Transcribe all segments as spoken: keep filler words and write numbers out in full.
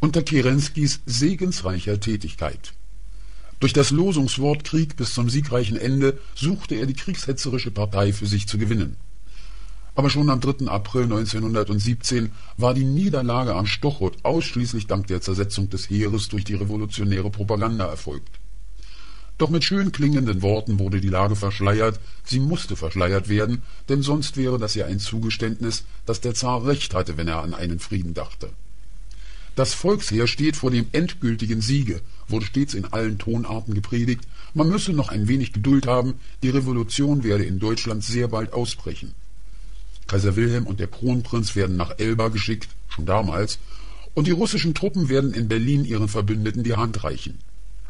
unter Kerenskis segensreicher Tätigkeit. Durch das Losungswort Krieg bis zum siegreichen Ende suchte er die kriegshetzerische Partei für sich zu gewinnen. Aber schon am dritten April neunzehnhundertsiebzehn war die Niederlage am Stochot ausschließlich dank der Zersetzung des Heeres durch die revolutionäre Propaganda erfolgt. Doch mit schön klingenden Worten wurde die Lage verschleiert, sie musste verschleiert werden, denn sonst wäre das ja ein Zugeständnis, dass der Zar recht hatte, wenn er an einen Frieden dachte. Das Volksheer steht vor dem endgültigen Siege, wurde stets in allen Tonarten gepredigt, man müsse noch ein wenig Geduld haben, die Revolution werde in Deutschland sehr bald ausbrechen. Kaiser Wilhelm und der Kronprinz werden nach Elba geschickt, schon damals, und die russischen Truppen werden in Berlin ihren Verbündeten die Hand reichen.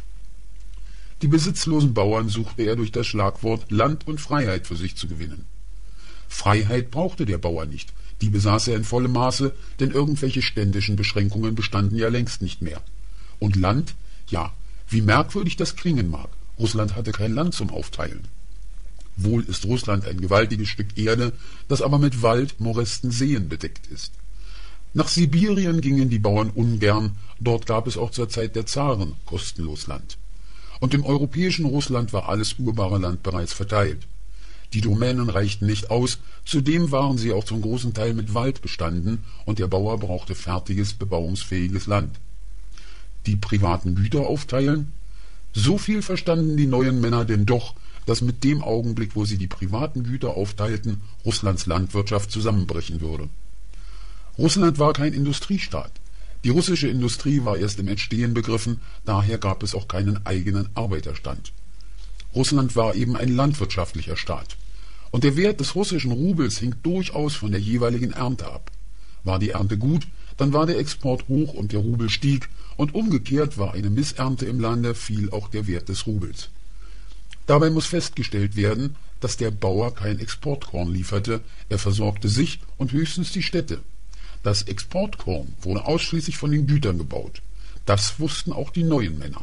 Die besitzlosen Bauern suchte er durch das Schlagwort Land und Freiheit für sich zu gewinnen. Freiheit brauchte der Bauer nicht, die besaß er in vollem Maße, denn irgendwelche ständischen Beschränkungen bestanden ja längst nicht mehr. Und Land? Ja, wie merkwürdig das klingen mag, Russland hatte kein Land zum Aufteilen. Wohl ist Russland ein gewaltiges Stück Erde, das aber mit Wald, Morästen, Seen bedeckt ist. Nach Sibirien gingen die Bauern ungern, dort gab es auch zur Zeit der Zaren kostenlos Land. Und im europäischen Russland war alles urbare Land bereits verteilt. Die Domänen reichten nicht aus, zudem waren sie auch zum großen Teil mit Wald bestanden und der Bauer brauchte fertiges, bebauungsfähiges Land. Die privaten Güter aufteilen? So viel verstanden die neuen Männer denn doch, dass mit dem Augenblick, wo sie die privaten Güter aufteilten, Russlands Landwirtschaft zusammenbrechen würde. Russland war kein Industriestaat. Die russische Industrie war erst im Entstehen begriffen, daher gab es auch keinen eigenen Arbeiterstand. Russland war eben ein landwirtschaftlicher Staat. Und der Wert des russischen Rubels hing durchaus von der jeweiligen Ernte ab. War die Ernte gut, dann war der Export hoch und der Rubel stieg, und umgekehrt war eine Missernte im Lande, fiel auch der Wert des Rubels. Dabei muss festgestellt werden, dass der Bauer kein Exportkorn lieferte, er versorgte sich und höchstens die Städte. Das Exportkorn wurde ausschließlich von den Gütern gebaut. Das wussten auch die neuen Männer.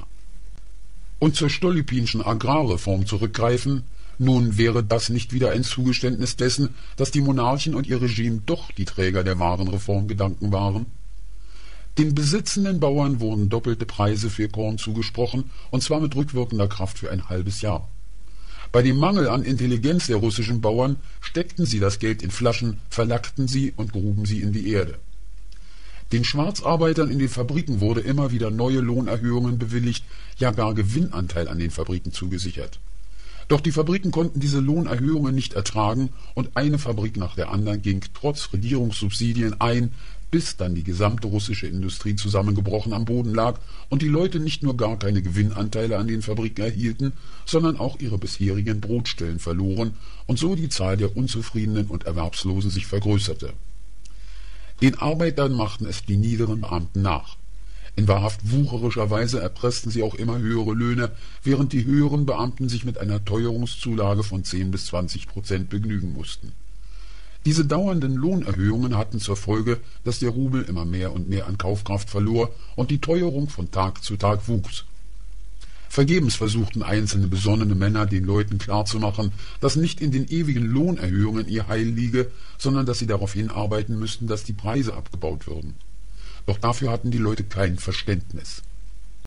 Und zur stolypinschen Agrarreform zurückgreifen, nun wäre das nicht wieder ein Zugeständnis dessen, dass die Monarchen und ihr Regime doch die Träger der wahren Reformgedanken waren? Den besitzenden Bauern wurden doppelte Preise für Korn zugesprochen, und zwar mit rückwirkender Kraft für ein halbes Jahr. Bei dem Mangel an Intelligenz der russischen Bauern steckten sie das Geld in Flaschen, verlackten sie und gruben sie in die Erde. Den Schwarzarbeitern in den Fabriken wurde immer wieder neue Lohnerhöhungen bewilligt, ja gar Gewinnanteil an den Fabriken zugesichert. Doch die Fabriken konnten diese Lohnerhöhungen nicht ertragen, und eine Fabrik nach der anderen ging trotz Regierungssubsidien ein, bis dann die gesamte russische Industrie zusammengebrochen am Boden lag und die Leute nicht nur gar keine Gewinnanteile an den Fabriken erhielten, sondern auch ihre bisherigen Brotstellen verloren und so die Zahl der Unzufriedenen und Erwerbslosen sich vergrößerte. Den Arbeitern machten es die niederen Beamten nach. In wahrhaft wucherischer Weise erpressten sie auch immer höhere Löhne, während die höheren Beamten sich mit einer Teuerungszulage von zehn bis zwanzig Prozent begnügen mussten. Diese dauernden Lohnerhöhungen hatten zur Folge, dass der Rubel immer mehr und mehr an Kaufkraft verlor und die Teuerung von Tag zu Tag wuchs. Vergebens versuchten einzelne besonnene Männer, den Leuten klarzumachen, dass nicht in den ewigen Lohnerhöhungen ihr Heil liege, sondern dass sie darauf hinarbeiten müssten, dass die Preise abgebaut würden. Doch dafür hatten die Leute kein Verständnis.